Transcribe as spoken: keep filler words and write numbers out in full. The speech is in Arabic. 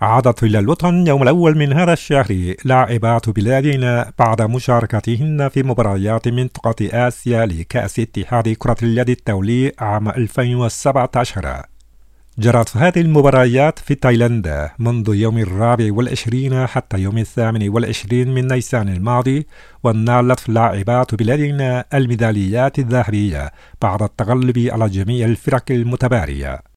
عادت إلى الوطن يوم الأول من هذا الشهر لاعبات بلادنا بعد مشاركتهن في مباريات منطقة آسيا لكأس اتحاد كرة اليد الدولي عام ألفين وسبعة عشر. جرت هذه المباريات في تايلاند منذ يوم الرابع والعشرين حتى يوم الثامن والعشرين من نيسان الماضي، ونالت لاعبات بلادنا الميداليات الذهبية بعد التغلب على جميع الفرق المتبارية.